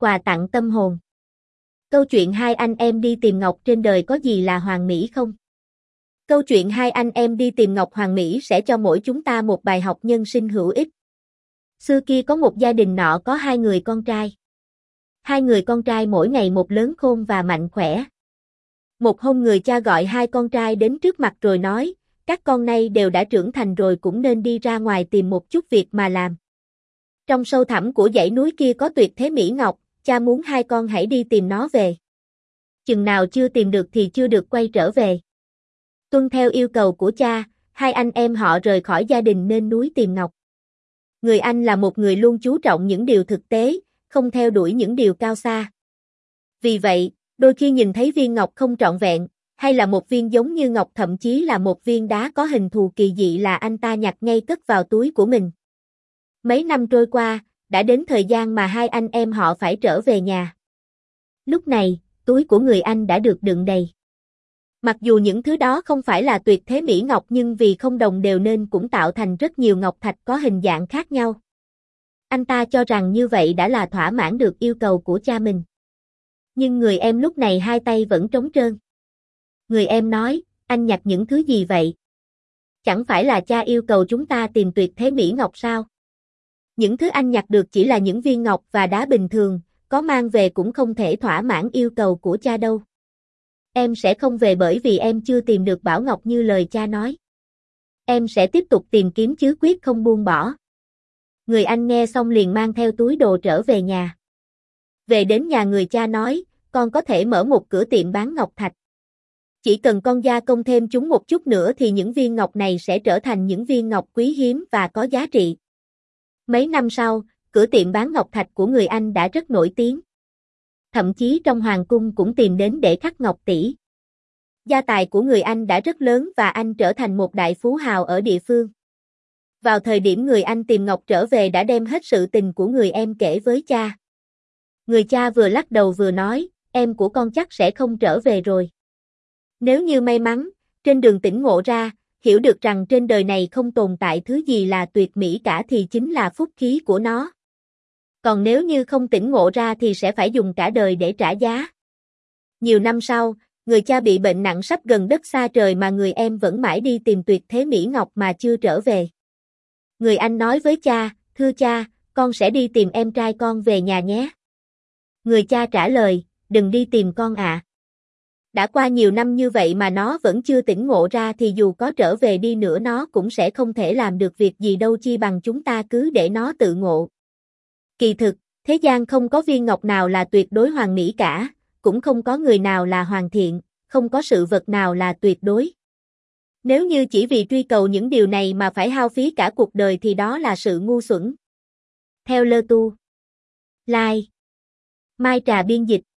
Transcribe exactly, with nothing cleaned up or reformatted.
quà tặng tâm hồn. Câu chuyện hai anh em đi tìm ngọc trên đời có gì là hoàn mỹ không? Câu chuyện hai anh em đi tìm ngọc hoàn mỹ sẽ cho mỗi chúng ta một bài học nhân sinh hữu ích. Xưa kia có một gia đình nọ có hai người con trai. Hai người con trai mỗi ngày một lớn khôn và mạnh khỏe. Một hôm người cha gọi hai con trai đến trước mặt rồi nói, các con nay đều đã trưởng thành rồi cũng nên đi ra ngoài tìm một chút việc mà làm. Trong sâu thẳm của dãy núi kia có tuyệt thế mỹ ngọc, cha muốn hai con hãy đi tìm nó về. Chừng nào chưa tìm được thì chưa được quay trở về. Tuân theo yêu cầu của cha, hai anh em họ rời khỏi gia đình lên núi tìm ngọc. Người anh là một người luôn chú trọng những điều thực tế, không theo đuổi những điều cao xa. Vì vậy, đôi khi nhìn thấy viên ngọc không trọn vẹn, hay là một viên giống như ngọc thậm chí là một viên đá có hình thù kỳ dị là anh ta nhặt ngay cất vào túi của mình. Mấy năm trôi qua, đã đến thời gian mà hai anh em họ phải trở về nhà. Lúc này, túi của người anh đã được đựng đầy. Mặc dù những thứ đó không phải là tuyệt thế mỹ ngọc nhưng vì không đồng đều nên cũng tạo thành rất nhiều ngọc thạch có hình dạng khác nhau. Anh ta cho rằng như vậy đã là thỏa mãn được yêu cầu của cha mình. Nhưng người em lúc này hai tay vẫn trống trơn. Người em nói, anh nhặt những thứ gì vậy? Chẳng phải là cha yêu cầu chúng ta tìm tuyệt thế mỹ ngọc sao? Những thứ anh nhặt được chỉ là những viên ngọc và đá bình thường, có mang về cũng không thể thỏa mãn yêu cầu của cha đâu. Em sẽ không về bởi vì em chưa tìm được bảo ngọc như lời cha nói. Em sẽ tiếp tục tìm kiếm chứ quyết không buông bỏ. Người anh nghe xong liền mang theo túi đồ trở về nhà. Về đến nhà người cha nói, con có thể mở một cửa tiệm bán ngọc thạch. Chỉ cần con gia công thêm chúng một chút nữa thì những viên ngọc này sẽ trở thành những viên ngọc quý hiếm và có giá trị. Mấy năm sau, cửa tiệm bán ngọc thạch của người anh đã rất nổi tiếng. Thậm chí trong hoàng cung cũng tìm đến để khắc ngọc tỷ. Gia tài của người anh đã rất lớn và anh trở thành một đại phú hào ở địa phương. Vào thời điểm người anh tìm ngọc trở về đã đem hết sự tình của người em kể với cha. Người cha vừa lắc đầu vừa nói, em của con chắc sẽ không trở về rồi. Nếu như may mắn, trên đường tỉnh ngộ ra, hiểu được rằng trên đời này không tồn tại thứ gì là tuyệt mỹ cả thì chính là phúc khí của nó. Còn nếu như không tỉnh ngộ ra thì sẽ phải dùng cả đời để trả giá. Nhiều năm sau, người cha bị bệnh nặng sắp gần đất xa trời mà người em vẫn mãi đi tìm tuyệt thế mỹ ngọc mà chưa trở về. Người anh nói với cha, thưa cha, con sẽ đi tìm em trai con về nhà nhé. Người cha trả lời, đừng đi tìm con ạ. À. Đã qua nhiều năm như vậy mà nó vẫn chưa tỉnh ngộ ra thì dù có trở về đi nữa nó cũng sẽ không thể làm được việc gì đâu chi bằng chúng ta cứ để nó tự ngộ. Kỳ thực, thế gian không có viên ngọc nào là tuyệt đối hoàn mỹ cả, cũng không có người nào là hoàn thiện, không có sự vật nào là tuyệt đối. Nếu như chỉ vì truy cầu những điều này mà phải hao phí cả cuộc đời thì đó là sự ngu xuẩn. Theo Lơ Tu. Lai. Mai Trà biên dịch.